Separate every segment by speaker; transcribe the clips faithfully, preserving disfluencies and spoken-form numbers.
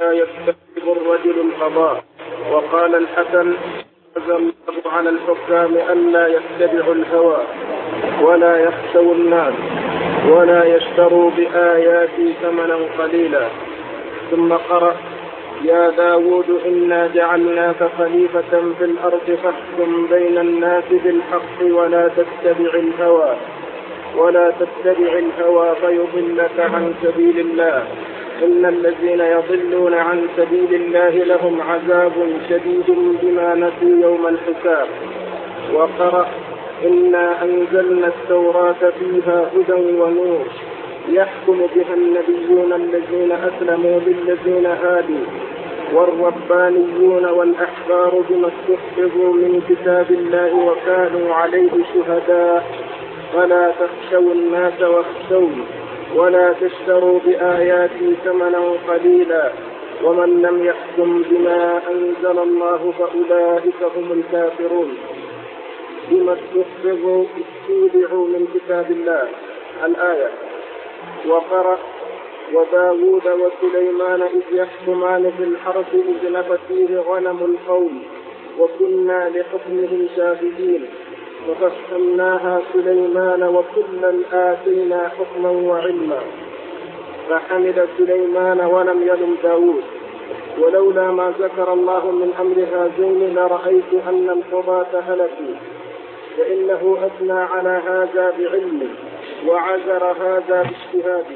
Speaker 1: لا يكتسب الرجل القضاء. وقال الحسن أنزل الله على الحكام ألا يتبعوا الهوى ولا يخشوا الناس ولا يشتروا بآياتي ثمنا قليلا. ثم قرأ يا داود إنا جعلناك خليفة في الأرض فاحكم بين الناس بالحق ولا تتبع الهوى ولا تتبع الهوى فيضلك عن سبيل الله إن الذين يضلون عن سبيل الله لهم عذاب شديد بما نسوا يوم الحساب. وقرأ إنا أنزلنا التوراة فيها هدى ونور يحكم بها النبيون الذين أسلموا للذين هادوا والربانيون والأحبار بما استحفظوا من كتاب الله وكانوا عليه شهداء فلا تخشوا الناس واخشوني ولا تشتروا بآياتي ثمنا قليلا ومن لم يحكم بما أنزل الله فأولئك هم الكافرون بما استحفظوا استودعوا من كتاب الله الآية. وقرأ وداود وسليمان إذ يحكمان في الحرث إذ نفت فيه غنم القوم وكنا لحكمهم شاهدين وفهمناها سليمان وكلا آتينا حكما وعلما فحمد سليمان ولم يلم داود ولولا ما ذكر الله من أمر هذين لرأيت أن القضاة هلكوا فإنه أثنى على هذا بعلمه وعذر هذا باجتهاده.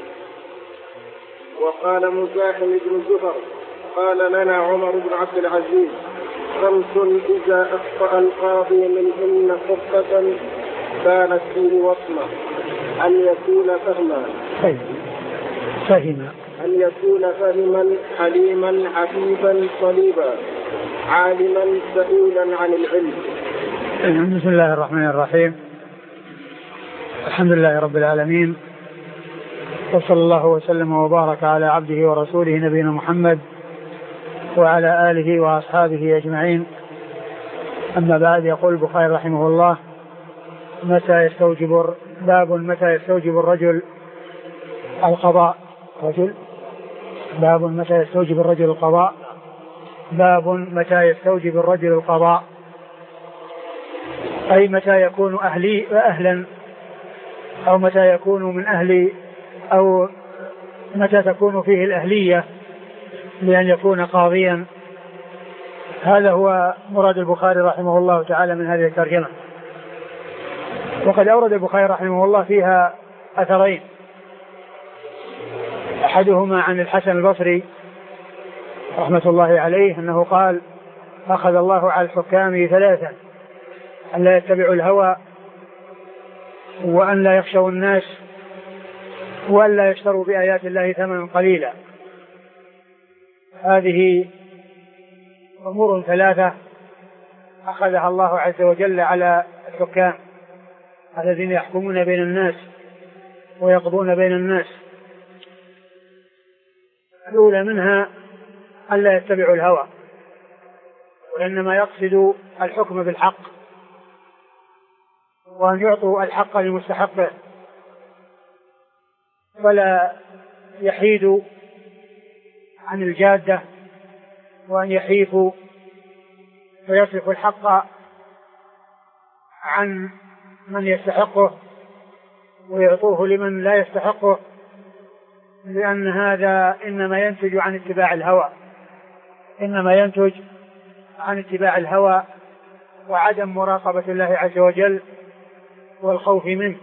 Speaker 1: وقال مزاحم بن زفر قال لنا عمر بن عبد العزيز خمس إذا أخطأ القاضي منهن خطة كانت فيه وصمة أن يكون فهما
Speaker 2: فهما
Speaker 1: أن يكون فهما حليما عفيفا صليبا عالما سئولا عن العلم.
Speaker 2: بسم الله الرحمن الرحيم الحمد لله رب العالمين وصلى الله وسلم وبارك على عبده ورسوله نبينا محمد وعلى آله وأصحابه أجمعين. أما بعد، يقول البخاري رحمه الله متى يستوجب باب متى يستوجب الرجل القضاء رجل باب متى يستوجب الرجل القضاء باب متى يستوجب الرجل القضاء أي متى يكون أهلي أهلا أو متى يكون من أهل أو متى تكون فيه الأهلية لأن يكون قاضيا. هذا هو مراد البخاري رحمه الله تعالى من هذه الترجمة. وقد أورد البخاري رحمه الله فيها أثرين، أحدهما عن الحسن البصري رحمة الله عليه أنه قال أخذ الله على الحكام ثلاثا أن لا يتبعوا الهوى وأن لا يخشوا الناس وأن لا يشتروا بآيات الله ثمنا قليلا. هذه أمور ثلاثة أخذها الله عز وجل على الحكام الذين يحكمون بين الناس ويقضون بين الناس. الأولى منها أن لا يتبعوا الهوى وإنما يقصد الحكم بالحق وأن يعطوا الحق لمستحقه فلا يحيدوا عن الجادة وأن يحيفوا ويصرفوا الحق عن من يستحقه ويعطوه لمن لا يستحقه، لأن هذا إنما ينتج عن اتباع الهوى إنما ينتج عن اتباع الهوى وعدم مراقبة الله عز وجل والخوف منه.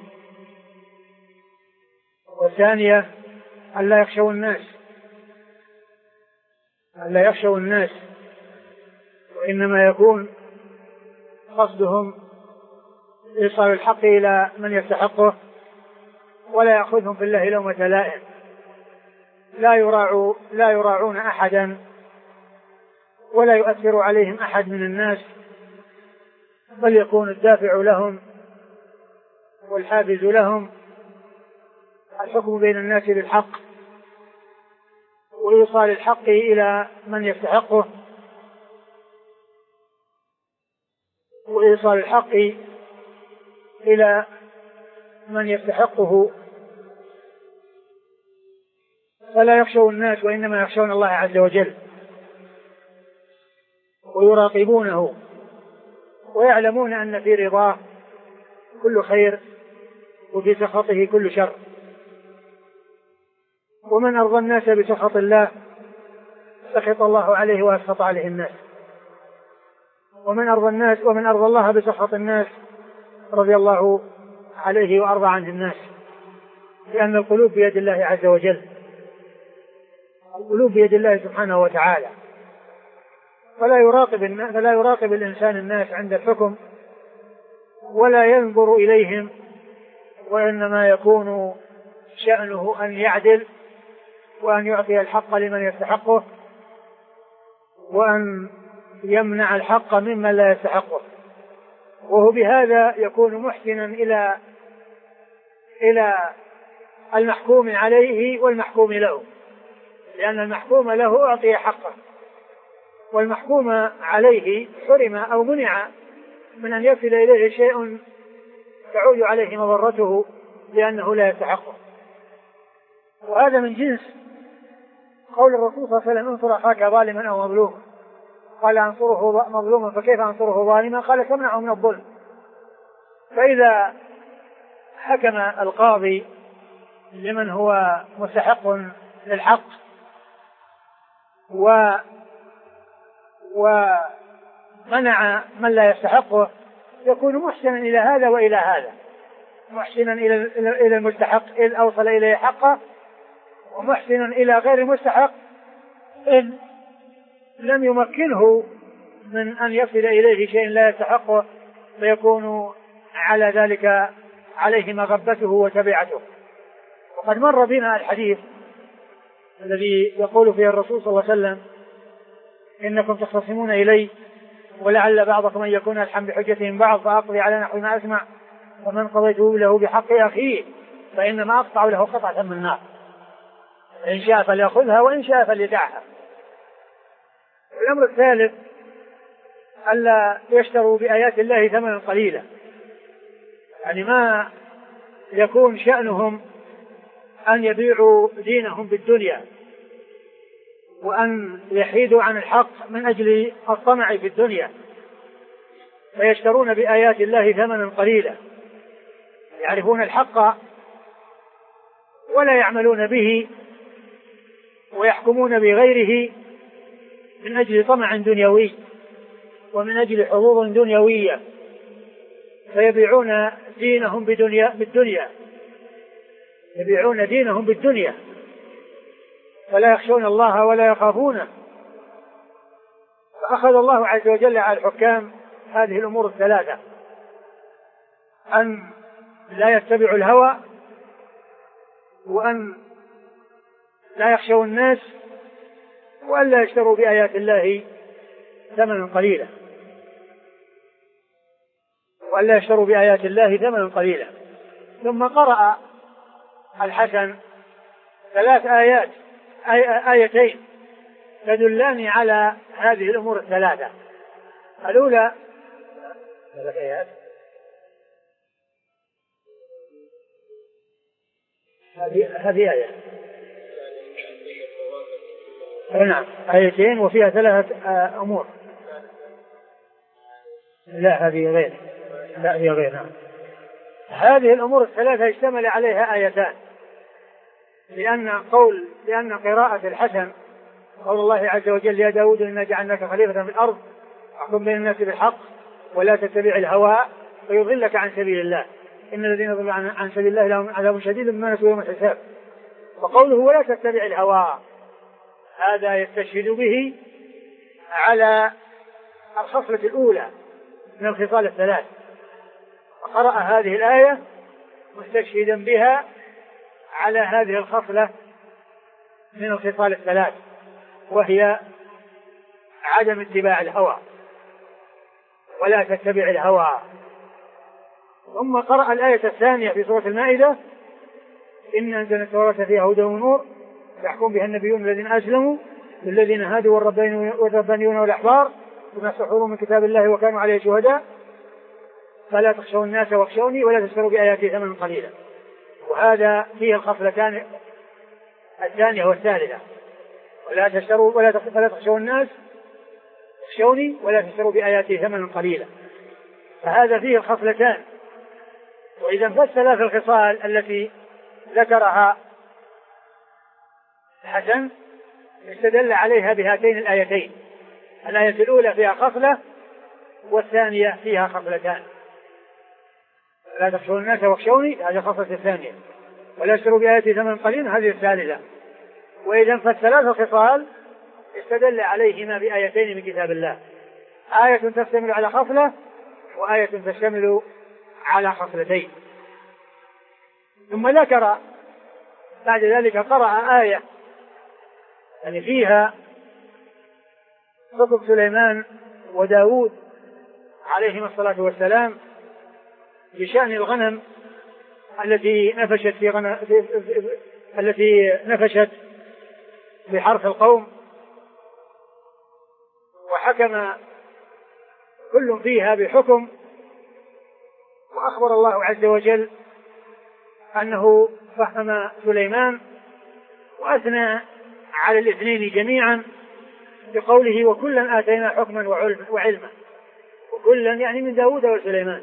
Speaker 2: والثانية أن لا يخشوا الناس أن لا يخشوا الناس وإنما يكون قصدهم إيصال الحق إلى من يستحقه ولا يأخذهم في الله لومة لائم، لا يراعوا لا يراعون أحدا ولا يؤثر عليهم أحد من الناس، بل يكون الدافع لهم والحافز لهم الحكم بين الناس بالحق وإيصال الحق إلى من يستحقه وإيصال الحق إلى من يستحقه فلا يخشوا الناس وإنما يخشون الله عز وجل ويراقبونه ويعلمون أن في رضاه كل خير وفي سخطه كل شر. ومن أرضى الناس بسخط الله سخط الله عليه وأسخط عليه الناس، ومن أرضى الناس ومن أرضى الله بسخط الناس رضي الله عليه وأرضى عنه الناس، لأن القلوب بيد الله عز وجل، القلوب بيد الله سبحانه وتعالى، فلا يراقب فلا يراقب الإنسان الناس عند الحكم ولا ينظر إليهم، وإنما يكون شأنه أن يعدل وأن يعطي الحق لمن يستحقه وأن يمنع الحق ممن لا يستحقه، وهو بهذا يكون محسنا إلى إلى المحكوم عليه والمحكوم له، لأن المحكوم له أعطي حقه والمحكوم عليه حرم أو منع من أن يصل إليه شيء تعود عليه مضرته لأنه لا يستحقه. وهذا من جنس قول الرسول صلى الله عليه وسلم: انصر أخاك ظالما أو مظلوما. قال: أنصره مظلوما فكيف أنصره ظالما؟ قال: تمنعه من الظلم. فإذا حكم القاضي لمن هو مستحق للحق و ومنع من لا يستحقه يكون محسنا إلى هذا وإلى هذا، محسنا إلى إلى المستحق إذ أوصل إليه حقه، ومحسنا إلى غير المستحق إن لم يمكنه من أن يصل إليه شيء لا يستحقه، فيكون على ذلك عليه مغبته وتبعته. وقد مر بنا الحديث الذي يقول فيه الرسول صلى الله عليه وسلم: إنكم تختصمون إلي ولعل بعضكم أن يكون ألحم بحجتهم بعض فأقضي على نحو ما أسمع، ومن قضيته له بحق أخيه فإنما أقطع له قطعة من النار، إن شاء فليأخذها وإن شاء فليدعها. الأمر الثالث ألا يشتروا بآيات الله ثمنا قليلا، يعني ما يكون شأنهم أن يبيعوا دينهم بالدنيا وأن يحيدوا عن الحق من أجل الطمع في الدنيا، فيشترون بآيات الله ثمنا قليلا، يعرفون الحق ولا يعملون به ويحكمون بغيره من أجل طمع دنيوي ومن أجل حظوظ دنيوية، فيبيعون دينهم بدنيا بالدنيا يبيعون دينهم بالدنيا فلا يخشون الله ولا يخافونه. فأخذ الله عز وجل على الحكام هذه الأمور الثلاثة: أن لا يتبعوا الهوى، وأن لا يخشوا الناس، وأن لا يشتروا بآيات الله ثمنا قليلا وأن لا يشتروا بآيات الله ثمنا قليلا. ثم قرأ الحسن ثلاث آيات آي آيتين تدلان على هذه الأمور الثلاثة. الأولى ثلاث آيات هذه هذه آية نعم آيتين وفيها ثلاثة أمور. لا هذه غير لا هي غير نعم. هذه الأمور الثلاثة اشتمل عليها آيتان، لأن قول لأن قراءة الحسن قول الله عز وجل: يا داود إنا جعلناك خليفة في الأرض فاحكم بين الناس بالحق ولا تتبع الهوى فيضلك عن سبيل الله إن الذين يضلون عن سبيل الله لهم عذاب شديد بما نسوا يوم الحساب. وقوله: ولا تتبع الهوى هذا يستشهد به على الخصلة الأولى من الخصال الثلاث، وقرأ هذه الآية مستشهدا بها على هذه الخصلة من الخصال الثلاث، وهي عدم اتباع الهوى ولا تتبع الهوى. ثم قرأ الآية الثانية في سورة المائدة: إن أنزلنا التوراة فيها هدى ونور يحكم بها النبيون الذين أسلموا للذين هادوا والربانيون والأحبار بما استحضروا من كتاب الله وكانوا عليه شهداء فلا تخشوا الناس واخشوني ولا تشتروا بآياتي ثمنا قليلا. وهذا فيه الخصلتان الثانية والثالثة. ولا تشتروا ولا تخشوا الناس اخشوني ولا تشتروا بآياتي ثمنا قليلا. فهذا فيه الخصلتان. وإذا فسر في الخصال التي ذكرها الحسن استدل عليها بهاتين الآيتين. الآية الأولى فيها خصلة والثانية فيها خصلتان. لا تخشوا الناس واخشوني هذه الخصلة الثانية، ولا تشتروا بآياتي ثمنا قليلا هذه الثالثة. وإذا فالثلاث الخصال استدل عليهما بآيتين من كتاب الله، آية تشتمل على خصلة وآية تشتمل على خصلتين. ثم ذكر بعد ذلك قرأ آية يعني فيها خطب سليمان وداود عليهما الصلاة والسلام بشأن الغنم التي نفشت في غنم في في التي نفشت بحرث القوم، وحكم كل فيها بحكم. وأخبر الله عز وجل أنه فهم سليمان وأثنى على الاثنين جميعا بقوله وكلا آتينا حكما وعلما، وكلا يعني من داود وسليمان.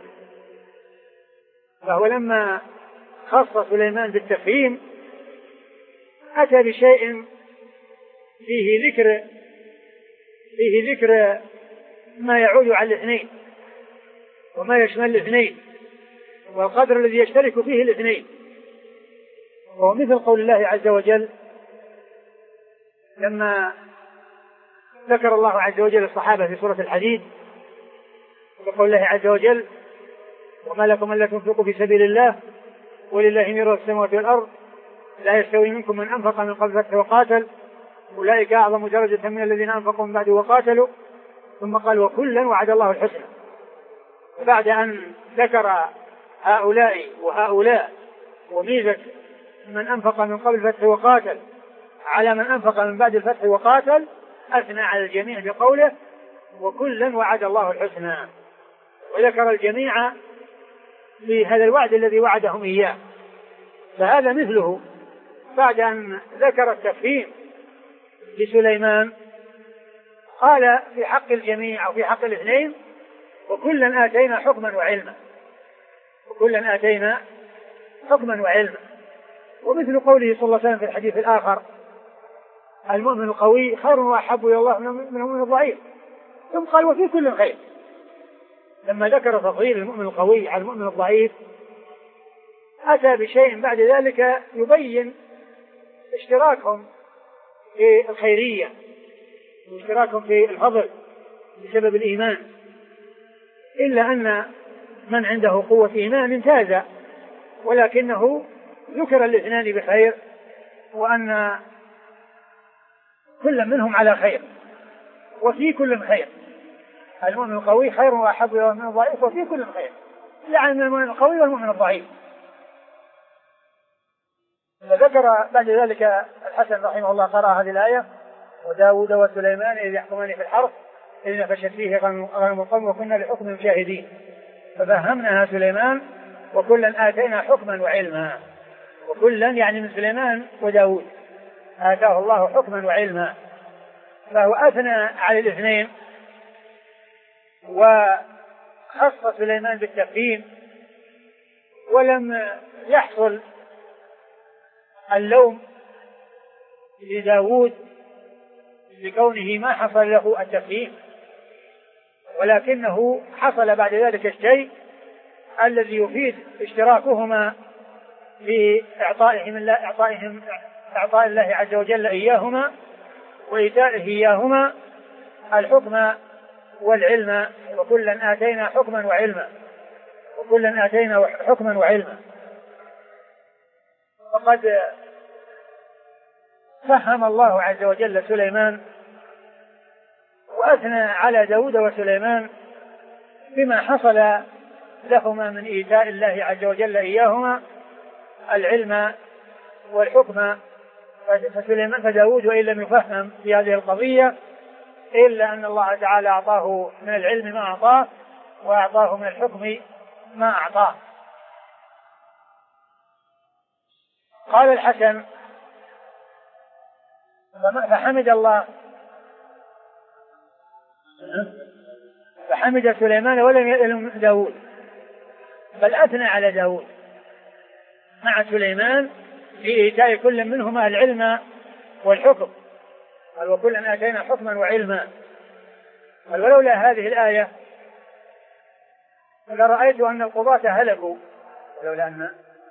Speaker 2: فهو لما خص سليمان بالتفهيم أتى بشيء فيه ذكر فيه ذكر ما يعود على الاثنين وما يشمل الاثنين والقدر الذي يشترك فيه الاثنين. وهو مثل قول الله عز وجل لما ذكر الله عز وجل الصحابة في سورة الحديد وقول الله عز وجل وما لكم ألا تنفقوا في سبيل الله ولله ميراث السماوات والأرض لا يستوي منكم من أنفق من قبل الفتح وقاتل أولئك أعظم درجة من الذين أنفقوا من بعد وقاتلوا. ثم قال وكلا وعد الله الحسنى. بعد أن ذكر هؤلاء وهؤلاء وميزة من أنفق من قبل الفتح وقاتل على من أنفق من بعد الفتح وقاتل أثنى على الجميع بقوله وكلا وعد الله الحسنى، وذكر الجميع بهذا الوعد الذي وعدهم إياه. فهذا مثله بعد أن ذكر التفهيم لسليمان قال في حق الجميع أو في حق الاثنين وكلا آتينا حكما وعلما، وكلا آتينا حكما وعلما. ومثل قوله صلى الله عليه وسلم في الحديث الآخر المؤمن القوي خير وأحب إلى الله من المؤمن الضعيف، ثم قال وفي كل خير. لما ذكر تفضيل المؤمن القوي على المؤمن الضعيف أتى بشيء بعد ذلك يبين اشتراكهم في الخيرية واشتراكهم في الفضل بسبب الإيمان، إلا أن من عنده قوة إيمان امتاز، ولكنه ذكر الاثنان بخير وأن كل منهم على خير وفي كل خير. المؤمن القوي خير وأحب إلى المؤمن الضعيف وفي كل خير، يعني من المؤمن القوي والمؤمن الضعيف. فذكر بعد ذلك الحسن رحمه الله قرأ هذه الآية وداود وسليمان إذ يحكمان في الحرث إذ نفشت فيه غنم القوم وكنا لحكم شاهدين ففهمناها سليمان وكلا آتينا حكما وعلما. وكلا يعني من سليمان وداود آتاه الله حكما وعلما، فهو أثنى على الاثنين وخص سليمان بالتفهيم، ولم يحصل اللوم لداود لكونه ما حصل له التفهيم، ولكنه حصل بعد ذلك الشيء الذي يفيد اشتراكهما في إعطائهم الله إعطائهم إعطاء الله عز وجل إياهما وإيتائه إياهما الحكم والعلم. وكلا آتينا حكما وعلما، وكلا آتينا حكما وعلما. وقد فهم الله عز وجل سليمان وأثنى على داود وسليمان بما حصل لهما من إيتاء الله عز وجل إياهما العلم والحكم. فسليمان فداود وإن لم يفهم في هذه القضية إلا أن الله تعالى أعطاه من العلم ما أعطاه وأعطاه من الحكم ما أعطاه. قال الحسن فحمد الله فحمد سليمان ولم يلم داود، بل أثنى على داود مع سليمان في إيتاء كل منهما العلم والحكم. قال وكلا آتينا حكما وعلما. قال ولولا هذه الآية لرأيت أن القضاة هلكوا، ولولا أن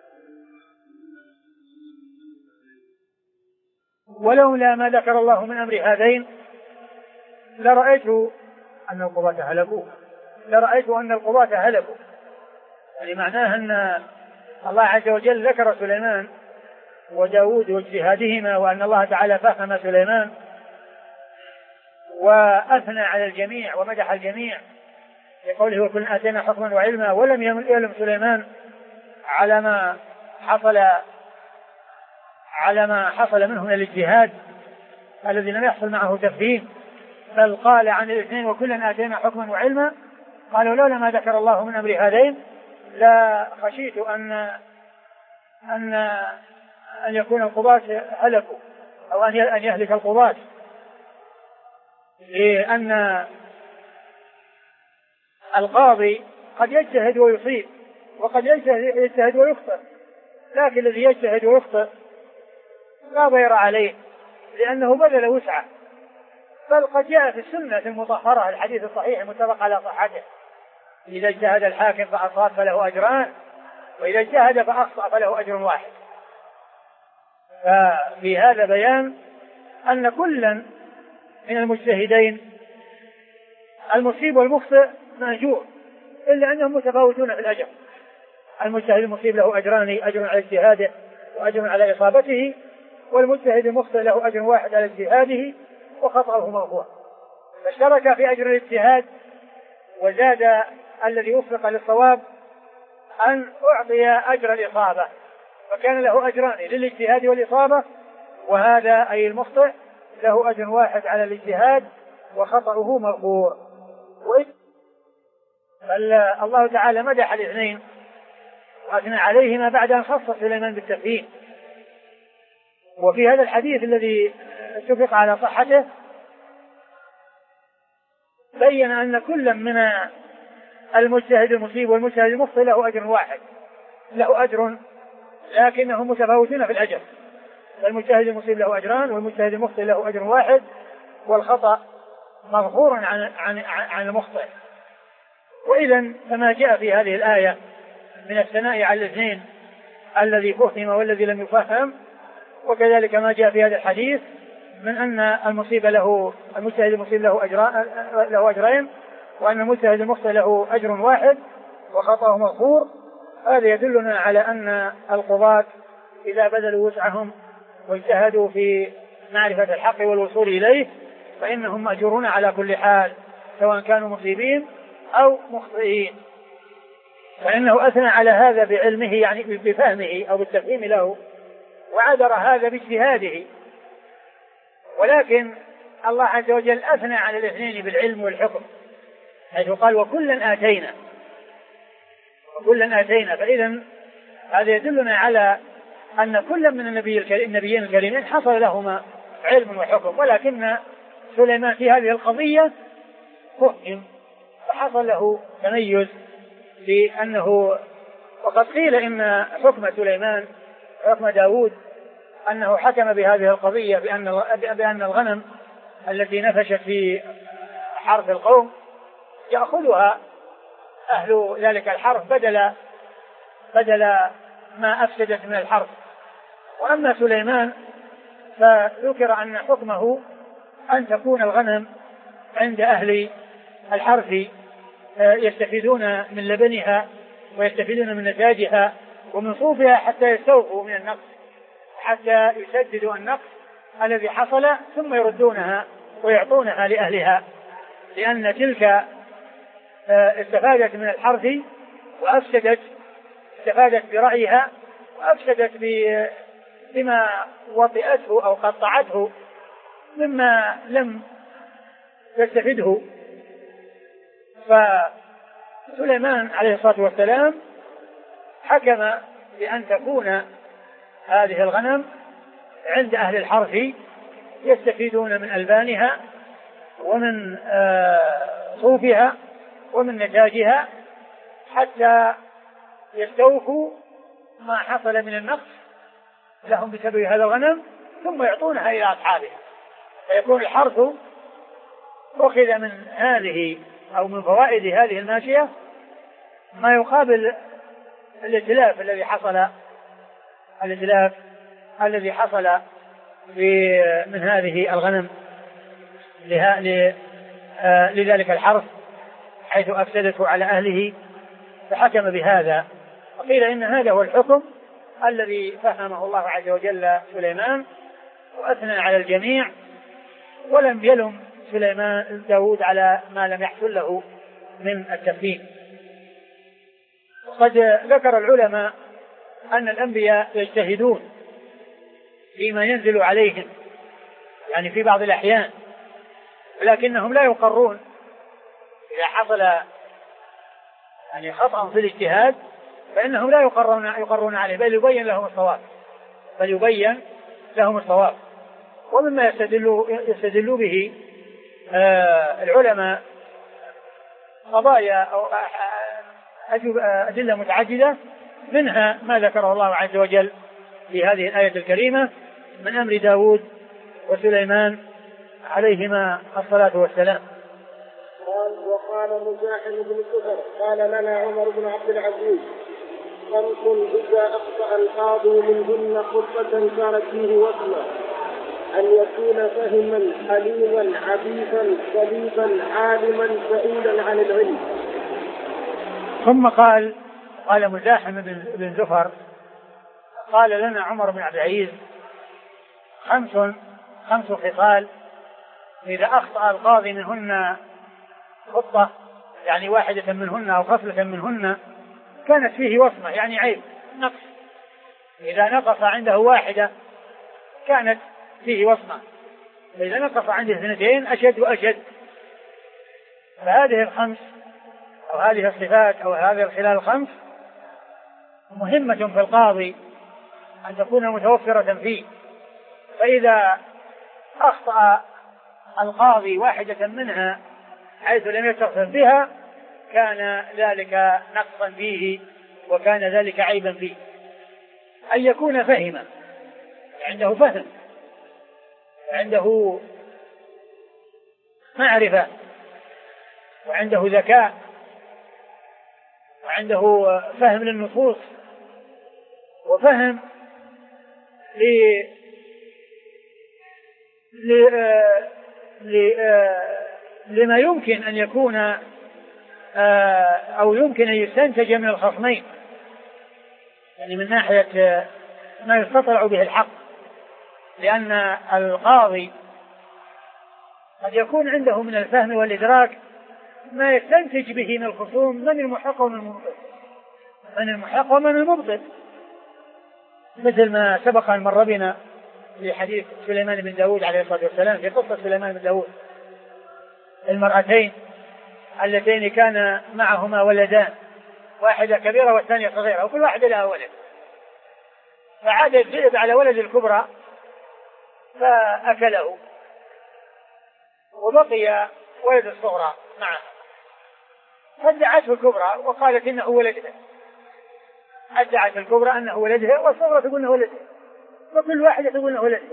Speaker 2: ولولا ما ذكر الله من أمر هذين لرأيت أن القضاة هلكوا لرأيت أن القضاة هلكوا يعني معناه أن الله عز وجل ذكر سليمان وداود واجتهادهما، وأن الله تعالى فهم سليمان وأثنى على الجميع ومدح الجميع لقوله وكل آتينا حكما وعلما، ولم يلم سليمان على ما حصل على ما حصل منه من الاجتهاد الذي لم يحصل معه تفهيم، بل قال عن الاثنين وكلا آتينا حكما وعلما. قالوا لولا ما ذكر الله من أمر هذين لا خشيت أن أن أن يكون القضاة هلكوا أو أن يهلك القضاة، لأن القاضي قد يجتهد ويصيب وقد يجتهد ويخطئ، لكن الذي يجتهد ويخطئ لا ضير عليه لأنه بذل وسعه، بل قد جاء في السنة المطهرة الحديث الصحيح المتفق على صحته إذا اجتهد الحاكم فأصاب فله أجران، وإذا اجتهد فأخطأ فله أجر واحد. ففي هذا بيان أن كلا من المجتهدين المصيب والمخطئ مأجور، إلا أنهم متفاوتون في الأجر. المجتهد المصيب له أجران، أجر على اجتهاده وأجر على إصابته، والمجتهد المخطئ له أجر واحد على اجتهاده وخطأه مرفوع. فاشترك في أجر الاجتهاد، وزاد الذي وفق للصواب أن أعطي أجر الإصابة، فكان له أجران للاجتهاد والإصابة، وهذا أي المخطئ له أجر واحد على الاجتهاد وخطأه مرفوع. الله تعالى مدح الاثنين وأثنى عليهما بعد أن خص سليمان بالتفهيم. وفي هذا الحديث الذي اتفق على صحته بين أن كل من المجتهد المصيب والمجتهد المخطئ له أجر واحد، له أجر لكنهم متفاوتون في الأجر. المجتهد المصيب له أجران والمجتهد المخطئ له أجر واحد، والخطأ مغفور عن عن عن المخطئ. وإذا فما جاء في هذه الآية من الثناء على الاثنين الذي فهم والذي لم يفهم، وكذلك ما جاء في هذا الحديث من أن المصيب له المجتهد المصيب له أجران له أجرين، وأن المجتهد المخطئ له أجر واحد وخطأه مغفور. هذا يدلنا على أن القضاة إذا بذلوا وسعهم واجتهدوا في معرفة الحق والوصول إليه فإنهم مأجورون على كل حال، سواء كانوا مصيبين أو مخطئين. فإنه أثنى على هذا بعلمه يعني بفهمه أو بالتفهيم له، وعذر هذا باجتهاده. ولكن الله عز وجل أثنى على الاثنين بالعلم والحكم، حيث قال وكلا آتينا وكلا آتينا. فإذا هذا يدلنا على أن كل من النبي النبيين الكريمين حصل لهما علم وحكم، ولكن سليمان في هذه القضية فهم فحصل له تميز لأنه، وقد قيل إن حكم سليمان حكم داود أنه حكم بهذه القضية بأن بأن الغنم التي نفشت في حرث القوم يأخذها أهل ذلك الحرث بدل بدل ما أفسدت من الحرث. وأما سليمان فذكر أن حكمه أن تكون الغنم عند أهل الحرث يستفيدون من لبنها ويستفيدون من نتاجها ومن صوفها حتى يستوفوا من النقص، حتى يسددوا النقص الذي حصل ثم يردونها ويعطونها لأهلها، لأن تلك استفادت من الحرث وأفسدت استفادت برعيها وأفسدت بما وطئته أو قطعته مما لم تستفده. فسليمان عليه الصلاة والسلام حكم بأن تكون هذه الغنم عند أهل الحرث يستفيدون من ألبانها ومن صوفها ومن نتاجها حتى يستوفوا ما حصل من النقص لهم بسبب هذا الغنم، ثم يعطونها إلى أصحابها، فيكون الحرث أخذ من هذه أو من فوائد هذه الماشية ما يقابل الإتلاف الذي حصل الإتلاف الذي حصل من هذه الغنم لذلك الحرث حيث أفسدته على أهله، فحكم بهذا. وقيل إن هذا هو الحكم الذي فهمه الله عز وجل سليمان وأثنى على الجميع، ولم يلم سليمان داود على ما لم يحصل له من التفهيم. قد ذكر العلماء أن الأنبياء يجتهدون فيما ينزل عليهم يعني في بعض الأحيان، ولكنهم لا يقرون إذا حصل يعني خطأ في الاجتهاد فإنهم لا يقرون, يقرون عليه، بل يبين لهم الصواب بل يبين لهم الصواب. ومما يستدلوا, يستدلوا به آه العلماء قضايا أو أدلة متعددة، منها ما ذكره الله عز وجل في هذه الآية الكريمة من أمر داود وسليمان عليهما الصلاة والسلام.
Speaker 1: قال وقال مزاحم بن كفر قال لنا عمر بن عبد العزيز خمس إذا أخطأ القاضي منهن خطبة كانت فيه وسمة: أن يكون فهما حليما عبيثا صليبا عالما سئولا عن العلم.
Speaker 2: ثم قال قال مزاحم بن زفر قال لنا عمر بن عبد العزيز خمس خمس خصال إذا أخطأ القاضي منهن خطة يعني واحدة منهن أو خصلة منهن كانت فيه وصمة يعني عيب نقص، إذا نقص عنده واحدة كانت فيه وصمة، إذا نقص عنده اثنتين أشد وأشد. فهذه الخمس أو هذه الصفات أو هذه الخلال الخمس مهمة في القاضي أن تكون متوفرة فيه، فإذا أخطأ القاضي واحدة منها حيث لم يتصف بها كان ذلك نقصا فيه وكان ذلك عيبا فيه. أن يكون فهما عنده فهم عنده معرفة وعنده ذكاء وعنده فهم للنصوص وفهم ل... ل... ل... لما يمكن أن يكون أو يمكن أن يستنتج من الخصمين، يعني من ناحية ما يستطلع به الحق، لأن القاضي قد يكون عنده من الفهم والإدراك ما يستنتج به من الخصوم من المحق ومن المبطل من المحق ومن المبطل مثل ما سبق أن مر بنا في حديث سليمان بن داود عليه الصلاة والسلام في قصة سليمان بن داود، المرأتين اللتين كان معهما ولدان، واحدة كبيرة والثانية صغيرة وكل واحدة لها ولد، فعاد الذئب على ولد الكبرى فأكله وبقي ولد الصغرى معه، فادعته الكبرى وقالت إنه ولدها، ادعت الكبرى أنه ولدها والصغرى تقول أنه ولدها وكل واحدة تقول أنه ولدها.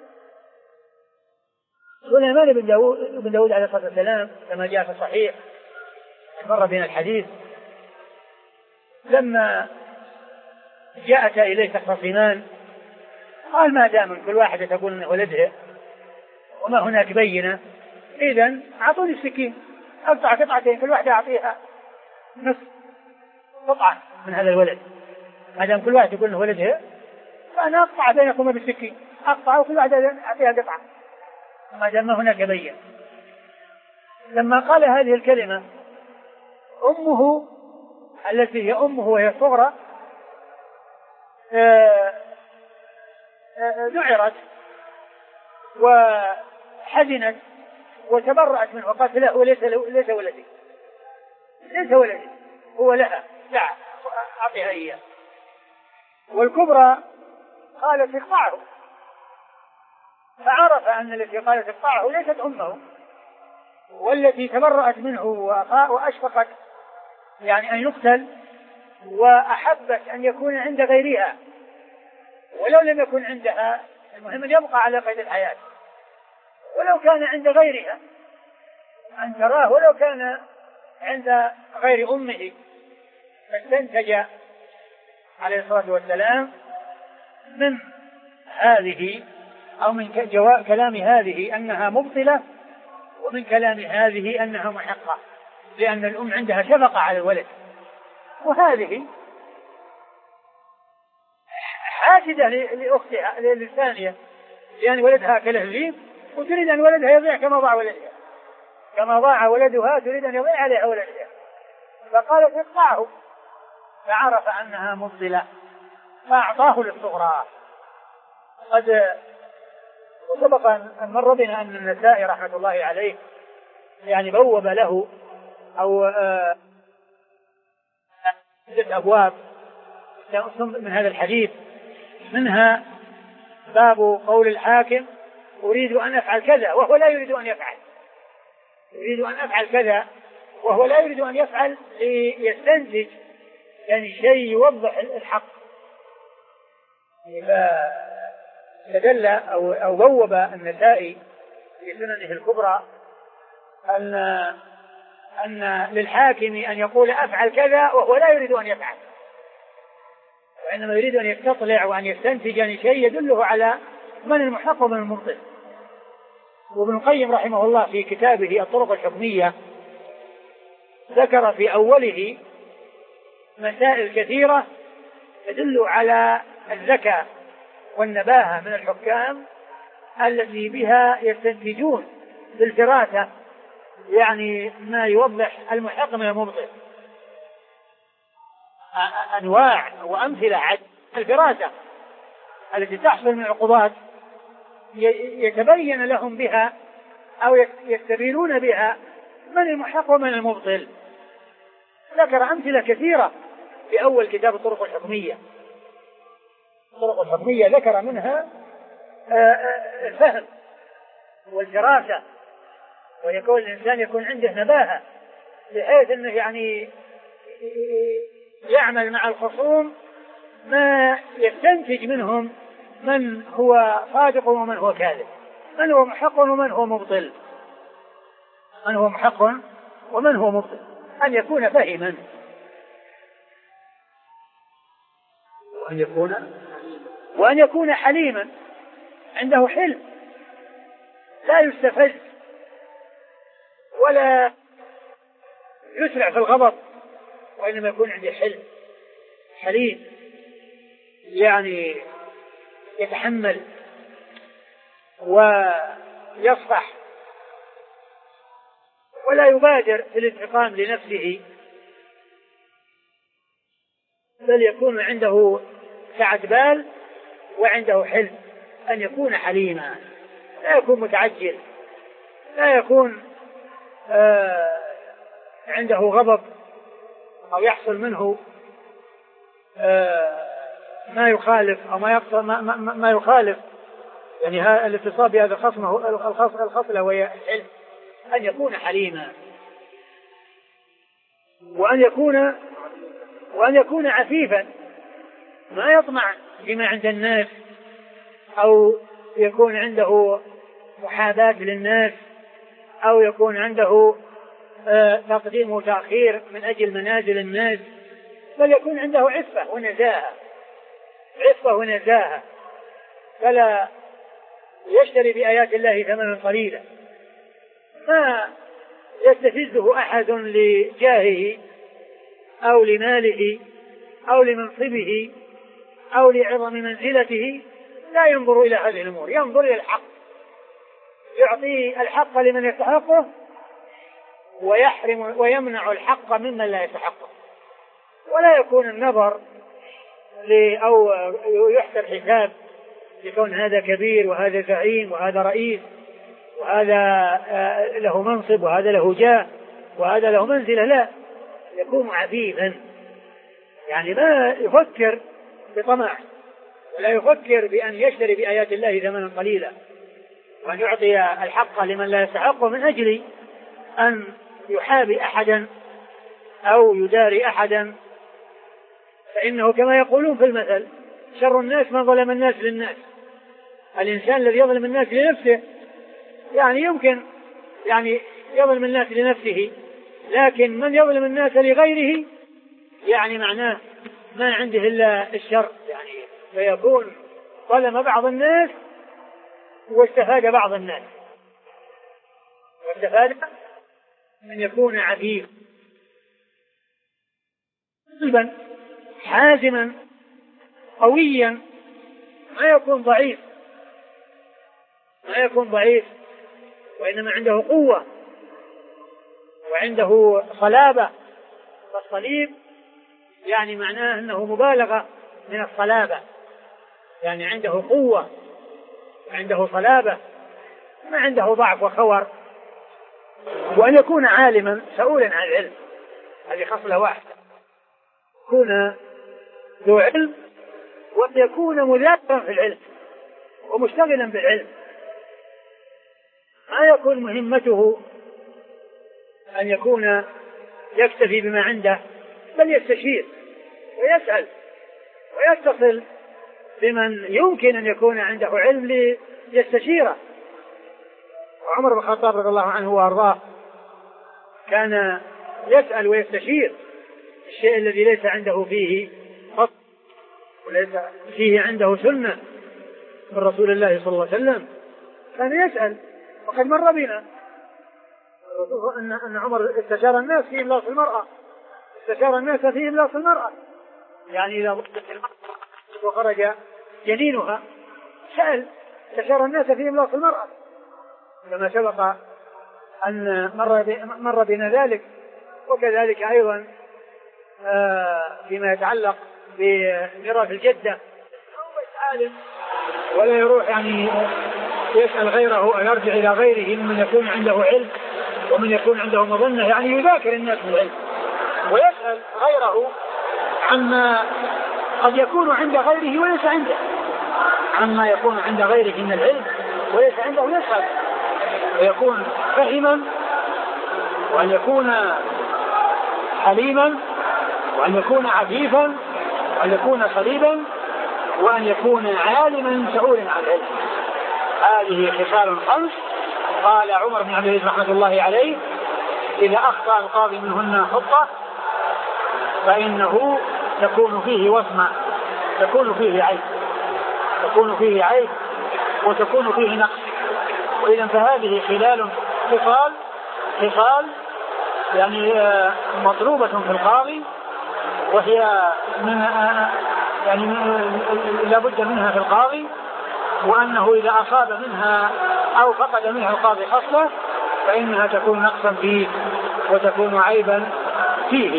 Speaker 2: سليمان بن داود, بن داود عليه الصلاة والسلام كما جاء في الصحيح مر بنا الحديث لما جاءت إليه تختصمان قال ما دام كل واحدة تقول أنه ولدها وما هناك بينة إذن أعطوني السكين أقطع قطعتين كل واحدة أعطيها نصف قطعة من هذا الولد، ما دام كل واحدة تقول أنه ولدها فأنا أقطع بينكم بالسكين أقطع وكل واحدة أعطيها قطعة ما دام هناك بينة. لما قال هذه الكلمة أمه التي هي أمه وهي الصغرى ذعرت وحزنت وتبرأت منه وقالت له ليس ليس ولدي ليس ولدي هو لها لا أعطيها إياه. والكبرى قالت اقطعه فعرف أن التي قالت اقطعه ليست أمه، والتي تبرأت منه وأشفقت يعني أن يقتل وأحبت أن يكون عند غيرها ولو لم يكن عندها، المهم أن يبقى على قيد الحياة، ولو كان عند غيرها أن تراه ولو كان عند غير أمه. فاستنتج عليه الصلاة والسلام من هذه أو من كلام هذه أنها مبطلة، ومن كلام هذه أنها محقة، لأن الأم عندها شفقة على الولد، وهذه حاسدة لأختها للثانية لأن ولدها أكله الذئب وتريد أن ولدها يضيع كما ضاع ولدها، كما ضاع ولدها تريد أن يضيع عليها ولدها، فقالت اقطعه، فعرف أنها مبطلة فأعطاه للصغرى. قد وسبق أن مر بنا أن النسائي رحمة الله عليه يعني بوب له أو عدة أبواب من هذا الحديث، منها باب قول الحاكم أريد أن أفعل كذا وهو لا يريد أن يفعل، يريد أن أفعل كذا وهو لا يريد أن يفعل ليستنتج يعني شيء يوضح الحق. فدل أو, أو بوب النسائي في سننه الكبرى أن أن للحاكم أن يقول أفعل كذا وهو لا يريد أن يفعل، وإنما يريد أن يستطلع وأن يستنتج يعني شيء يدله على من المحق ومن المبطل. وابن القيم رحمه الله في كتابه الطرق الحكمية ذكر في أوله مسائل كثيرة تدل على الذكاء والنباهة من الحكام التي بها يستنتجون بالفراسة يعني ما يوضح المحق من المبطل، أنواع وأمثلة على الفراسة التي تحصل من العقوبات يتبين لهم بها أو يستبينون بها من المحق ومن المبطل. ذكر أمثلة كثيرة في أول كتاب الطرق الحكمية. الطرق الحكمية ذكر منها الفهم والفراسة، ويكون الإنسان يكون عنده نباهة بحيث أنه يعني يعمل مع الخصوم ما يستنتج منهم من هو صادق ومن هو كاذب، من هو محق ومن هو مبطل، من هو محق ومن هو مبطل، أن يكون فهما وأن يكون وأن يكون حليما، عنده حلم لا يستفز ولا يسرع في الغضب، وإنما يكون عنده حلم حليم يعني يتحمل ويصفح ولا يبادر في الانتقام لنفسه، بل يكون عنده سعة بال وعنده حلم، أن يكون حليما لا يكون متعجل، لا يكون آه عنده غضب أو يحصل منه آه ما يخالف أو ما يقصر ما, ما, ما يخالف يعني الاتصال بهذا الخصم الخصلة وهي الحلم، أن يكون حليما وأن يكون وأن يكون عفيفا، ما يطمع بما عند الناس أو يكون عنده محاباة للناس أو يكون عنده آه تقديم وتأخير من أجل منازل الناس، بل يكون عنده عفة ونزاهة، عفة ونزاهة، فلا يشتري بآيات الله ثمنا قليلا، ما يستفزه أحد لجاهه أو لماله أو لمنصبه أو لعظم منزلته، لا ينظر إلى هذه الأمور، ينظر إلى الحق، يعطي الحق لمن يستحقه ويحرم ويمنع الحق ممن لا يستحقه، ولا يكون النظر أو يحسب حساب يكون هذا كبير وهذا زعيم وهذا رئيس وهذا له منصب وهذا له جاه وهذا له منزلة، لا، يكون عفيفا يعني ما يفكر بطمع ولا يفكر بأن يشتري بآيات الله ثمنا قليلا، وأن يعطي الحق لمن لا يستحقه من أجل أن يحابي أحدا أو يداري أحدا، فإنه كما يقولون في المثل: شر الناس من ظلم الناس للناس. الإنسان الذي يظلم الناس لنفسه يعني يمكن يعني يظلم الناس لنفسه، لكن من يظلم الناس لغيره يعني معناه ما عنده إلا الشر، يعني فيكون ظلم بعض الناس واستفاد بعض الناس، واستفاد أن يكون عفيف قلبا حازما قويا، ما يكون ضعيف ما يكون ضعيف وإنما عنده قوة وعنده صلابة. فالصليب يعني معناه أنه مبالغة من الصلابة، يعني عنده قوة وعنده صلابة، ما عنده ضعف وخور. وأن يكون عالما سؤولا عن العلم، هذه خصلة واحدة، يكون ذو علم وأن يكون مذاكرا في العلم ومشتغلا بالعلم، ما يكون مهمته أن يكون يكتفي بما عنده، بل يستشير ويسأل ويتصل بمن يمكن أن يكون عنده علم ليستشيره. وعمر بن الخطاب رضي الله عنه وأرضاه كان يسأل ويستشير الشيء الذي ليس عنده فيه فضل وليس فيه عنده سنة من رسول الله صلى الله عليه وسلم، كان يسأل. وقد مر بنا أن أن عمر استشار الناس في إملاص المرأة، استشار الناس في إملاص المرأة، يعني إذا ضغطت المرأة وخرج جنينها سأل، استشار الناس في إملاص المرأة، كما سبق أن مر مر بنا ذلك. وكذلك أيضا فيما يتعلق بميراث الجدة، ولا يروح يعني يسأل غيره أو يرجع إلى غيره ممن يكون عنده علم ومن يكون عنده مظنة، يعني يذاكر الناس بالعلم ويسأل غيره عما قد يكون عند غيره وليس عنده، عما يكون عند غيره من العلم وليس عنده، يسأل ويكون فهما، وأن يكون حليما، وأن يكون عفيفا، وأن يكون صليبا، وأن يكون عالما سؤولا عن العلم. هذه خصال خمس قال عمر بن عبد العزيز رحمة الله عليه: إذا أخطأ القاضي منهن خطة فإنه تكون فيه وصمة، تكون فيه عيب، تكون فيه عيب وتكون فيه نقص. وإذا فهذه خلال خصال خصال يعني مطلوبة في القاضي، وهي من يعني لابد منها في القاضي، وأنه إذا أصاب منها أو فقد منها القاضي خصلة فإنها تكون نقصا فيه وتكون عيبا فيه.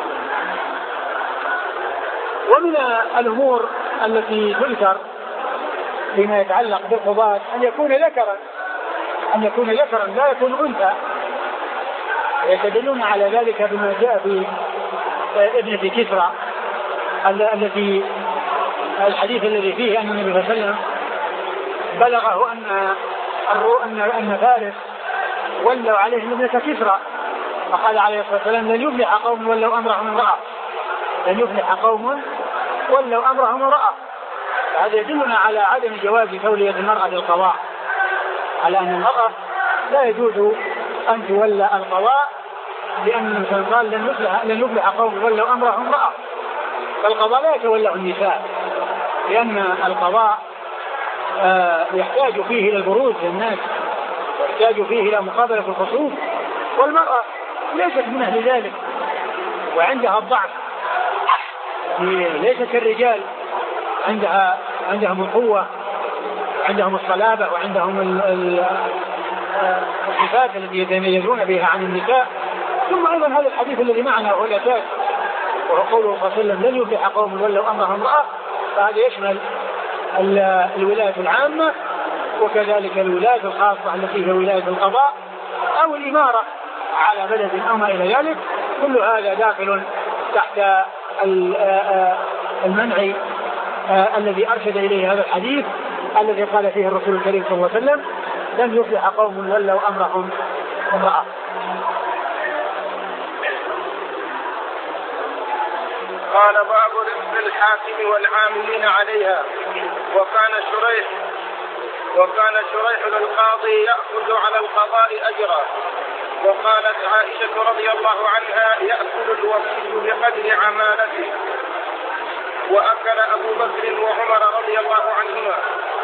Speaker 2: ومن الأمور التي تذكر فيما يتعلق بالقضاة أن يكون ذكرا، أن يكون ذكرا لا يكون أنثى، يتدلون على ذلك بما جاء في ابنة كسرى التي الحديث الذي فيه أن النبي صلى الله عليه وسلم بلغه أن أن أن فارس ولوا عليهم ابنة كسرى، فقال عليه الصلاة والسلام: لن يفلح قوم ولوا أمرهم امرأة، لن يفلح قوم ولوا أمرهم امرأة. هذا يدلنا على عدم جواز تولية المرأة للقضاء، على أن المرأة لا يجوز أن تولى القضاء، لأن الإنسان قال: لن يفلح لن يفلح قوم ولوا أمرهم امرأة. فالقضاء لا يتولى النساء، لأن القضاء آه يحتاج فيه إلى البروز للناس، يحتاج فيه إلى مقابلة الخصوم، والمرأة ليست من أهل ذلك وعندها الضعف، ليست كالرجال، عندها عندهم القوة، عندهم الصلابة، وعندهم الصفات التي يتميزون بها عن النساء. ثم أيضا هذا الحديث الذي معنا هو الأساس، وهو قوله صلى الله عليه وسلم: لن يفلح قوم ولوا أمرهم امرأة. فهذا يشمل الولاية العامة وكذلك الولاية الخاصة التي هي ولاية القضاء أو الإمارة على بلد أو ما إلى ذلك. كل هذا داخل تحت المنع الذي أرشد إليه هذا الحديث الذي قال فيه الرسول الكريم صلى الله عليه وسلم: لن يفلح قوم ولوا أمرهم امرأة.
Speaker 1: قال باب رزق الحاكم والعاملين عليها. وكان شريح وكان شريح القاضي يأخذ على القضاء أجرا. وقالت عائشة رضي الله عنها يأكل الوصي بقدر عمالته. وأكل أبو بكر وعمر رضي الله عنهما.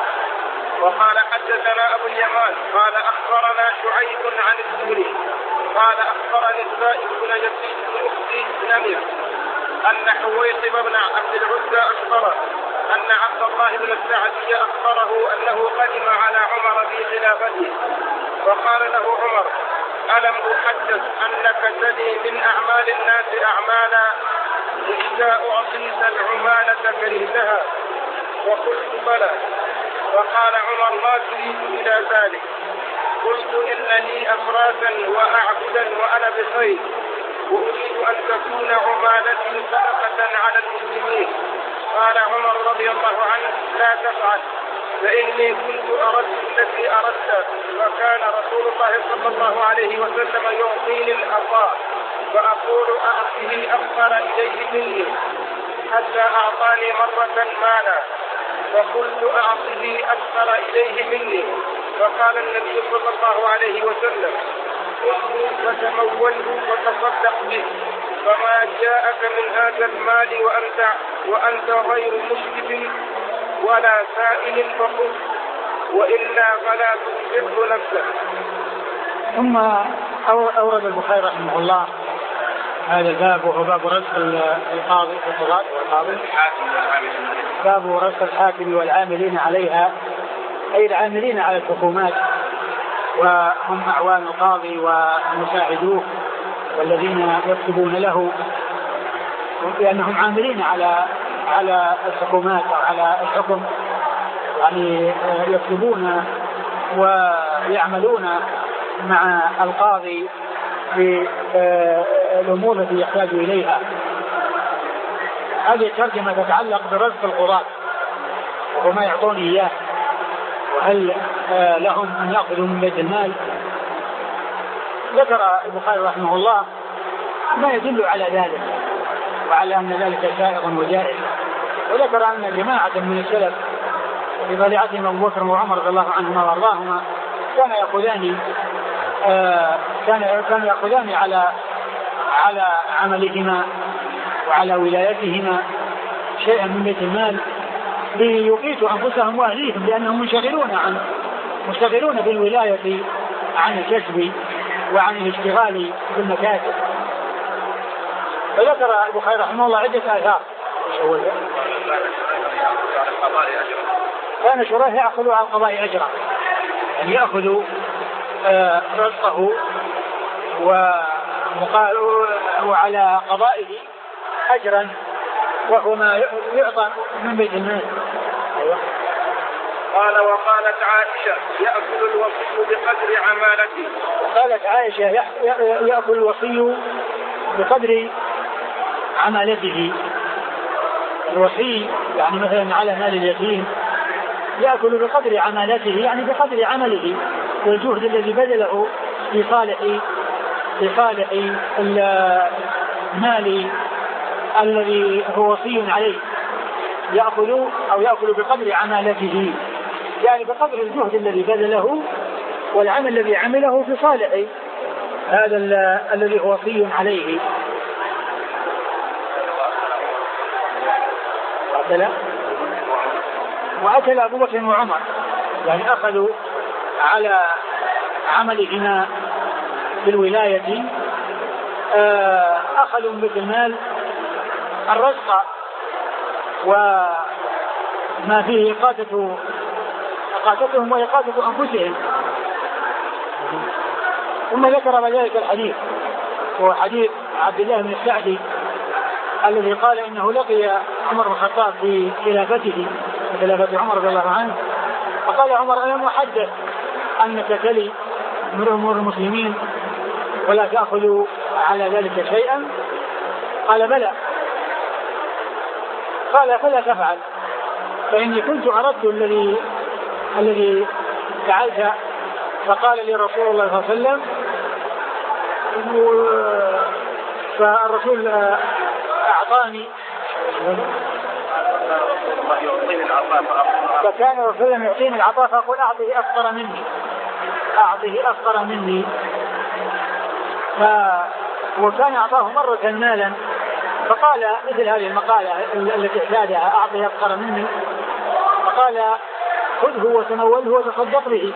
Speaker 1: وقال حدثنا أبو اليمان قال أخبرنا شعيب عن الزهري قال أخبرني السائب بن يزيد بن أختي نمر أن حويصب بن عبد العزى أخبره أن عبد الله بن السعدي أخبره أنه قدم على عمر في خلافته وقال له عمر ألم أحدث أنك تلي من أعمال الناس أعمالا إذا أعطيت العمالة كرهتها؟ وقلت بلى. وقال عمر ما تريد إلى ذلك؟ قلت إن لي أفراسا وأعبدا وأنا بخير وأريد أن تكون عمالتي صدقة على المسلمين. قال عمر رضي الله عنه لا تفعل فإني كنت أردت الذي أردت وكان رسول الله صلى الله عليه وسلم يعطيني العطاء فأقول أعطيه أكثر إليه مني حتى أعطاني مرة مالا فقلت أعطيه أكثر إليه مني فقال النبي صلى الله عليه وسلم فتموله وتصدق به فما جاءك من هذا المال وأنت, وأنت غير مشرف ولا سائل فخذ وإلا فلا تنفق نفسك.
Speaker 2: ثم أورد البخاري رحمه الله هذا الباب وهو باب رزق القاضي والقاضي باب رزق الحاكم والعاملين عليها أي العاملين على الحكومات وهم أعوان القاضي ومساعدوه والذين يكتبون له لأنهم عاملين على على الحكومات أو على الحكم يعني يكتبون ويعملون مع القاضي في الأمور التي يحتاج إليها. هذه الترجمة تتعلق برزق القضاة وما يعطون إياه وهل لهم أن يأخذوا من بيت المال. ذكر البخاري رحمه الله ما يدل على ذلك وعلى أن ذلك سائغ وجائز وذكر أن جماعة من السلف بطليعتهم أبو بكر وعمر رضي الله عنهما وارضاهما كان يأخذان آه كان كان يأخذان على على عملهما وعلى ولايتهما شيئا من بيت المال ليقيتوا أنفسهم وأهليهم لأنهم منشغلون عن مشتغلون بالولاية عن الكسب وعن الاشتغال بالمكاتب. فذكر البخاري رحمه الله عدة آثار. كان شريح يأخذ على القضاء أجرا يعني يأخذ آه رزقه وعلى قضائه أجرا وهو ما يعطى من بيت المال. أيوة.
Speaker 1: قال وقالت عائشة يأكل الوصي بقدر عمالته.
Speaker 2: قالت عائشة يأكل الوصي بقدر عمالته. الوصي يعني مثلا على مال اليتيم يأكل بقدر عمالته يعني بقدر عمله والجهد الذي بذله في صالح في صالح المال الذي هو وصي عليه يأكل أو يأكل بقدر عمالته يعني بقدر الجهد الذي بذله والعمل الذي عمله في صالح هذا الذي هو وصي عليه. وأكل أبو بكر وعمر يعني أخذوا على عملهما في الولاية أخذوا من بيت المال الرزق وما فيه إقاتة إقاتتهم وإقاتة أنفسهم. ثم ذكر بذلك الحديث هو حديث عبد الله بن السعدي الذي قال إنه لقي عمر بن الخطاب في خلافته خلافة عمر رضي الله عنه فقال عمر أنا محدث أنك تلي من أمور المسلمين ولا تأخذ على ذلك شيئا؟ قال بلى. قال فلا تفعل فإني كنت أردت الذي الذي فعلت فقال لي رسول الله صلى الله عليه وسلم، فالرسول أعطاني، فكان الرسول يعطيني العطاء فأقول أعطيه أفقر مني، أعطيه أفقر مني. ف... وكان أعطاه مرة مالا، فقال مثل هذه المقالة التي اعتادها، أعطيه أفقر مني، فقال خذه وتموله وتصدق به،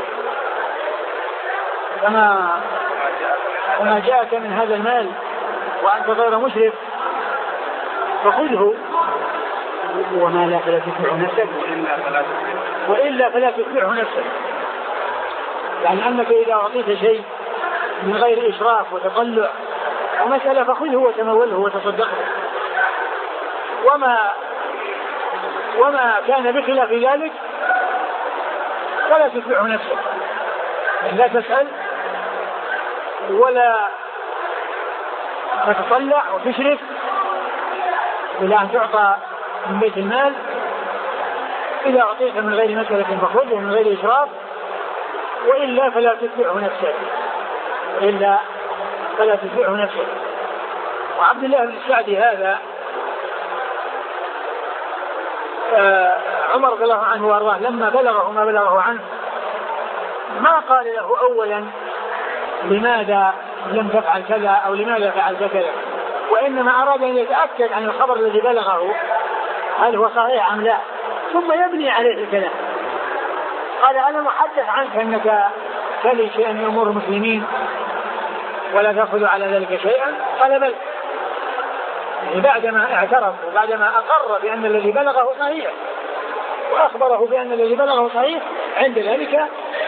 Speaker 2: كما وما جاءك من هذا المال وأنت غير مشرف فخذه، وما لا فلا تتبع نفسك وإلا فلا تتبعه نفسك. يعني أنك إذا أعطيت شيء من غير إشراف وتطلع ومسألة فخذه وتموله وتصدق به، وما وما كان بخلاف ذلك فلا تتبعه نفسك، لا تسأل ولا تتطلع وتشرف إلى أن تعطى من بيت المال. إذا أعطيت من غير مسألة فخذه ومن غير إشراف، وإلا فلا تتبعه نفسك، إلا فلا تتبعه نفسك. وعبد الله بن السعدي هذا آه عمر رضي الله عنه وارضاه لما بلغه ما بلغه عنه ما قال له أولا لماذا لم تفعل كذا أو لماذا فعلت كذا، وإنما أراد أن يتأكد عن الخبر الذي بلغه هل هو صحيح أم لا، ثم يبني عليه الكلام. قال أنا محدث عنك أنك تلي شيئا من أمور المسلمين ولا تأخذ على ذلك شيئا. قال بل، يعني بعدما اعترف وبعدما أقر بأن الذي بلغه صحيح وأخبره بأن الذي بلغه صحيح، عند ذلك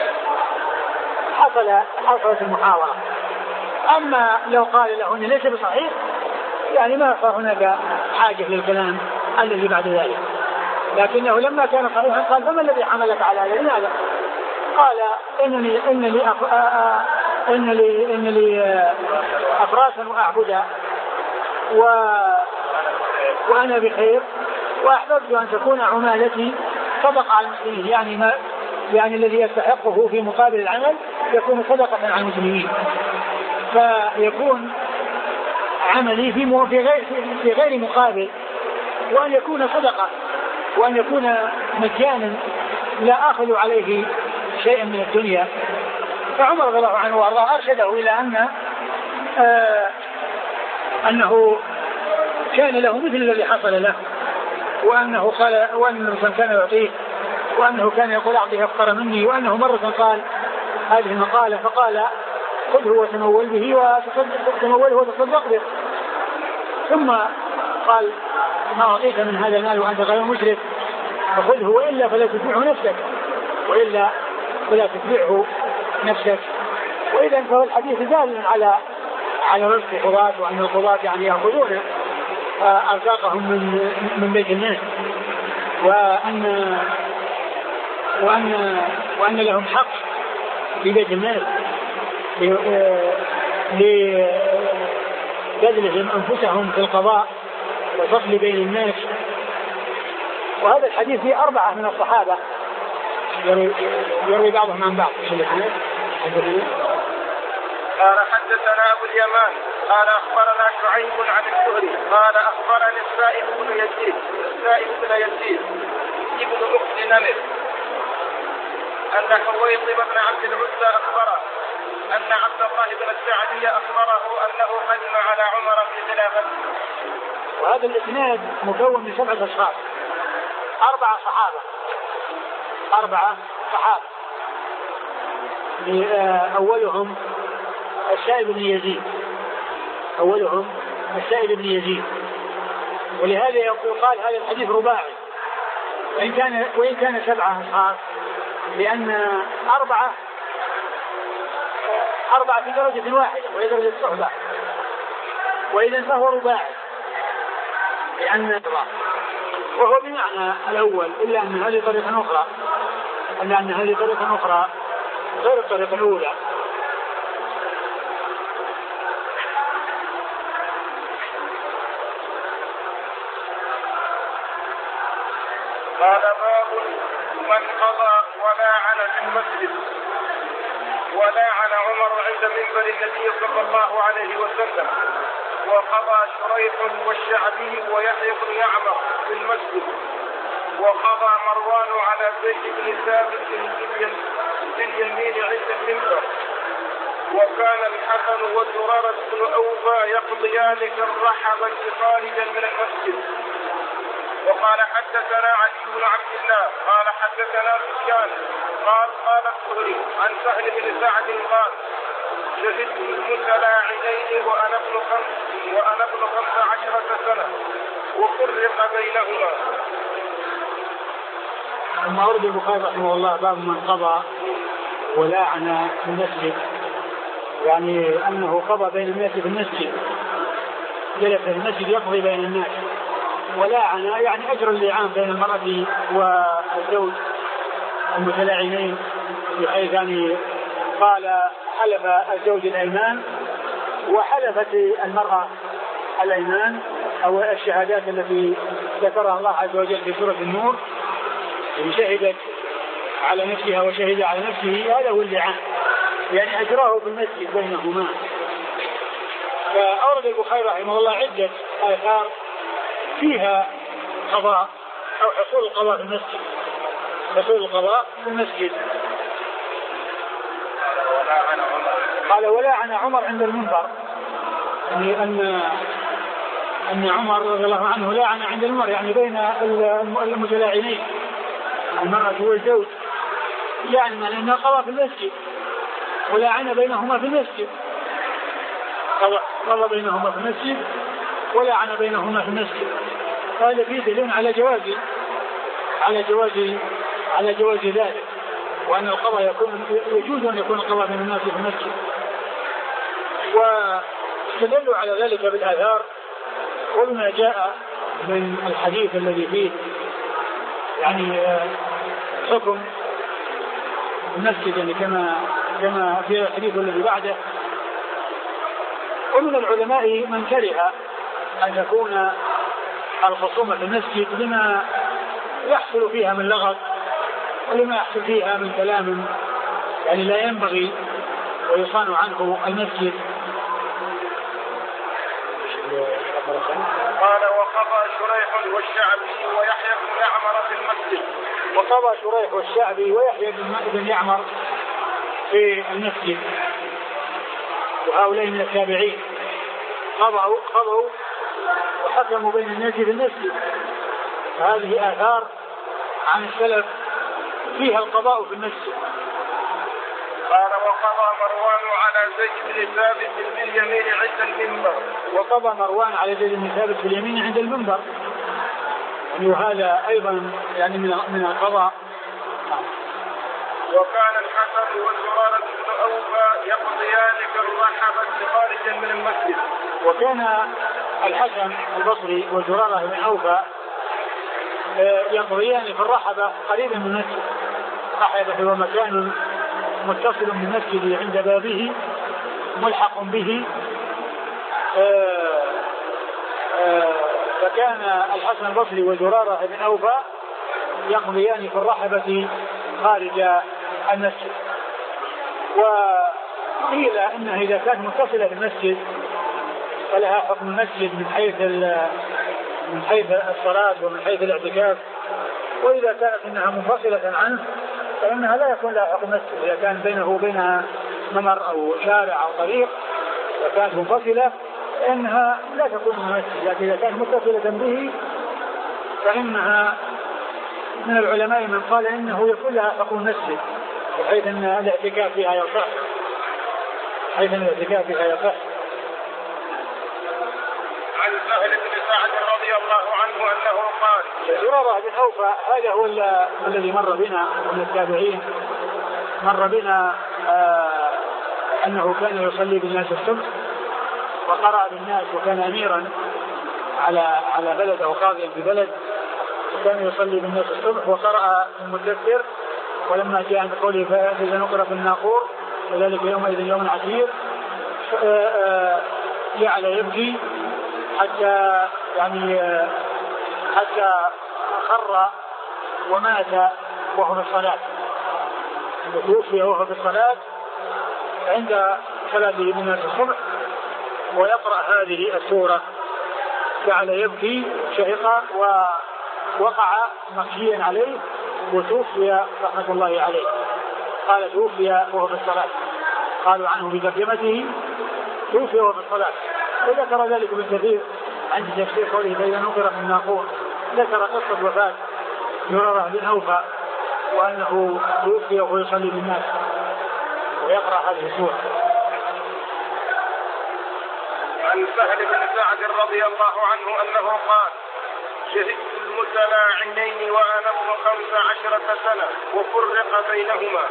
Speaker 2: حصل حصلت المحاورة. أما لو قال له أنه ليس بصحيح يعني ما صار هناك حاجة للكلام الذي بعد ذلك، لكنه لما كان صحيحا قال فما الذي حملك على هذا؟ قال إنني إن لي أف... إن لي إن لي أفراسا وأعبدا و... وأنا بخير، وأحببت أن تكون عمالتي صدقة على المسلمين، يعني ما يعني الذي يستحقه في مقابل العمل يكون صدقة على المسلمين، فيكون عملي في في غير في غير مقابل، وأن يكون صدقة وأن يكون مجانا لا آخذ عليه شيئا من الدنيا. فعمر رضي الله عنه وارضاه أرشده إلى أن آه أنه كان له مثل الذي حصل له، وأنه قال وأن الرسول كان يعطيه، وأنه كان يقول أعطيه أفقر مني، وأنه مرة قال هذه المقالة فقال خذه وتمول به وتموله وتصدق به، ثم قال ما أعطيك من هذا المال وأنت غير مشرف فخذه وإلا فلا تتبعه نفسك وإلا فلا تتبعه نفسك. وإذا فهو الحديث دال على على رزق القضاة، وأن القضاة يعني يأخذون أرزاقهم من من بيت الناس، وأن وأن وأن لهم حق في بيت الناس لبذلهم أنفسهم في القضاء والفصل بين الناس. وهذا الحديث فيه أربعة من الصحابة يروي بعضهم عن بعض.
Speaker 1: قال حدثنا أبو اليمان قال أخبرنا شعيب عن الزهري قال أخبرني السائب بن يزيد السائب بن يزيد ابن أخت نمر أن حويطب بن عبد العزى أخبره أن عبد الله بن السعدي أخبره أنه قدم على عمر في خلافته.
Speaker 2: وهذا الإسناد مكون من سبعة أشخاص، أربعة صحابة أربعة صحابة أولهم السائب بن يزيد أولهم السائب بن يزيد ولهذا يقال هذا الحديث رباعي، وإن كان وإن كان سبعة أشخاص، لأن أربعة أربعة في درجة واحدة وهي درجة صحبة، وإذا فهو رباعي لأن وهو بمعنى الأول، إلا أن هذه طريقة أخرى إلا أن هذه طريقة أخرى غير الطريقة الأولى.
Speaker 1: قال باب من قضى ولا على المسجد. عند منبر النبي صلى الله عليه وسلم. وقضى شريح والشعبي ويحيى بن يعمر في المسجد. وقضى مروان على زيد بن ثابت باليمين عند المنبر. وكان الحسن وزرارة بن أوفى يقضيان كالرحبة خارجا من المسجد. وقال حدثنا علي بن عبد الله قال حدثنا سفيان قال قال الزهري عن سهل بن سعد قال شهدت المتلاعنين وأنا ابن خمس وأنا ابن خمس عشرة سنة وفرق بينهما.
Speaker 2: ثم أورد البخاري رحمه الله باب من قضى ولاعن في المسجد، يعني أنه قضى بين الناس في المسجد، جلس في المسجد يقضي بين الناس. ولاعن يعني أجر اللعان بين المرأة والزوج المتلاعنين، بحيث يعني قال حلف الزوج الأيمان وحلفت المرأة الأيمان أو الشهادات التي ذكرها الله عز وجل في سورة النور، إن شهدت على نفسها وشهد على نفسه، هذا هو اللعان، يعني أجراه في المسجد بينهما. فأورد البخاري رحمه الله عدة آثار فيها قضاء أو حصول القضاء في المسجد، حصول القضاء في المسجد. قال ولاعن عمر عند المنبر، يعني أن أن عمر رضي الله عنه لاعن عند المنبر، يعني بين المتلاعنين المرأة والزوج، يعني أنه قضى في المسجد ولاعن بينهما في المسجد، قضى بينهما في المسجد ولعن بينهما في المسجد. هذا فيه دليل على جواز على جواز على جواز ذلك، وأن القضاء يكون يجوز أن يكون القضاء بين الناس في المسجد. واستدلوا على ذلك بالآثار وبما جاء من الحديث الذي فيه يعني حكم المسجد، يعني كما كما في الحديث الذي بعده. ومن العلماء من كره أن يكون الخصومة في المسجد لما يحصل فيها من لغط ولما يحصل فيها من كلام يعني لا ينبغي ويصان عنه المسجد.
Speaker 1: قال وقضى شريح والشعبي ويحيى بن يعمر في المسجد.
Speaker 2: وقضى شريح والشعبي ويحيى بن يعمر في المسجد، وهؤلاء من التابعين قضوا قضوا وحكموا بين الناس في المسجد. هذه آثار عن السلف فيها القضاء في المسجد.
Speaker 1: قال وقضى مروان على زيد بن ثابت باليمين عند المنبر.
Speaker 2: وقضى مروان على زيد بن ثابت باليمين عند المنبر، وهذا أيضا يعني من من القضاء.
Speaker 1: وكان الحسن وزرارة بن أوفى يقضيان كالرحبة خارجا من المسجد.
Speaker 2: وكان الحسن البصري وزرارة بن أوفى يقضيان في الرحبة قريبا من المسجد. الرحبة هو مكان متصل بالمسجد عند بابه ملحق به. فكان الحسن البصري وزرارة بن أوفى يقضيان في الرحبة خارج المسجد. وقيل إنها إذا كانت متصلة بالمسجد فلها حكم المسجد من حيث من حيث الصلاة ومن حيث الاعتكاف، وإذا كانت إنها منفصلة عنه فإنها لا يكون لها حكم المسجد. إذا كان بينه وبينها ممر أو شارع أو طريق وكانت منفصلة إنها لا تكون من المسجد، لكن إذا كانت متصلة به فإنها من العلماء من قال إنه يكون لها حكم المسجد، بحيث أن الاعتكاف فيها يصح حيث أن الاعتكاف فيها يصح.
Speaker 1: عن سهل بن سعد رضي الله عنه أنه قال
Speaker 2: زرارة بن أوفى هذا هو الذي مر بنا من التابعين، مر بنا آه أنه كان يصلي بالناس الصبح وقرأ بالناس، وكان أميرا على على بلد أو قاضيا ببلد، وكان يصلي بالناس الصبح وقرأ المدثر. ولما جاء عند قوله فإذا نقر في الناقور وذلك يومئذ يوم عسير جعل يبكي حتى يعني حتى خر ومات وهو في الصلاة، توفي وهو في الصلاة عند صلاته بالناس الصبح ويقرأ هذه السورة. جعل يبكي شهقا ووقع مغشيا عليه وتوفي رحمة الله عليه. قال توفي وهو في الصلاة، قالوا عنه بترجمته توفي وهو في الصلاة. وذكر ذلك ابن كثير عند تفسير قوله فإذا نقر في الناقور، ذكر قصة وفاة زرارة بن أوفى وأنه توفي وهو يصلي بالناس ويقرأ هذه السورة.
Speaker 1: عن سهل بن سعد رضي الله عنه أنه قال شهدت المتلاعنين وأنا ابن خمس عشرة سنة وفرق بينهما.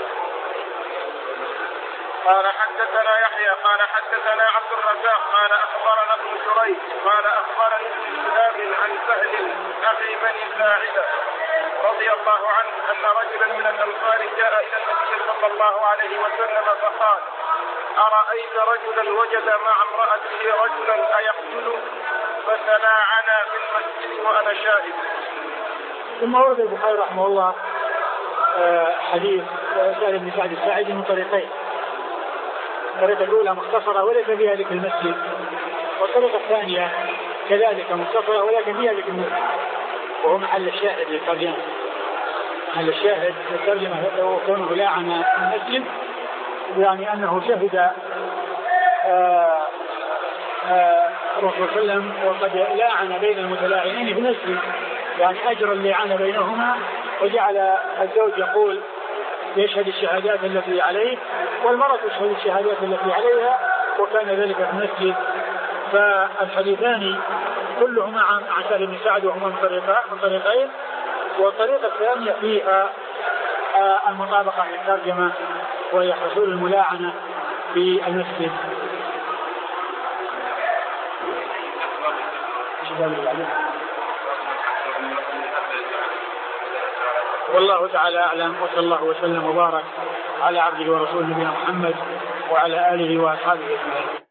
Speaker 1: قال حدثنا يحيى قال حدثنا عبد الرزاق قال أخبرنا ابن جريج قال أخبرني ابن شهاب عن سهل أخي بني ساعدة رضي الله عنه أن رجلا من الأنصار جاء إلى النبي صلى الله عليه وسلم فقال أرأيت رجلا وجد مع امرأته رجلا أيقتله؟ فتلاعنا في المسجد وأنا شاهد.
Speaker 2: ثم ورد البخاري رحمه الله حديث سهل بن سعد الساعدي من طريقين. الطريقة الأولى مختصرة وليس فيها ذكر المسجد، والطريقة الثانية كذلك مختصرة ولكن فيها ذكر المسجد، وهو محل الشاهد للترجمة. محل الشاهد للترجمة وكونه لاعن المسجد يعني أنه شهد الرسول صلى الله عليه وسلم وقد لاعن بين المتلاعنين في المسجد، يعني أجرى اللعان بينهما، وجعل الزوج يقول يشهد الشهادات التي عليه والمرأة تشهد الشهادات التي عليها، وكان ذلك في المسجد. فالحديثان كلهما عن سهل بن سعد وهما من طريقين، والطريقة الثانية فيها المطابقة للترجمة وهي حصول الملاعنة في المسجد. والله تعالى أعلم، وصلى الله وسلم وبارك على عبده ورسوله نبينا محمد وعلى آله وأصحابه أجمعين.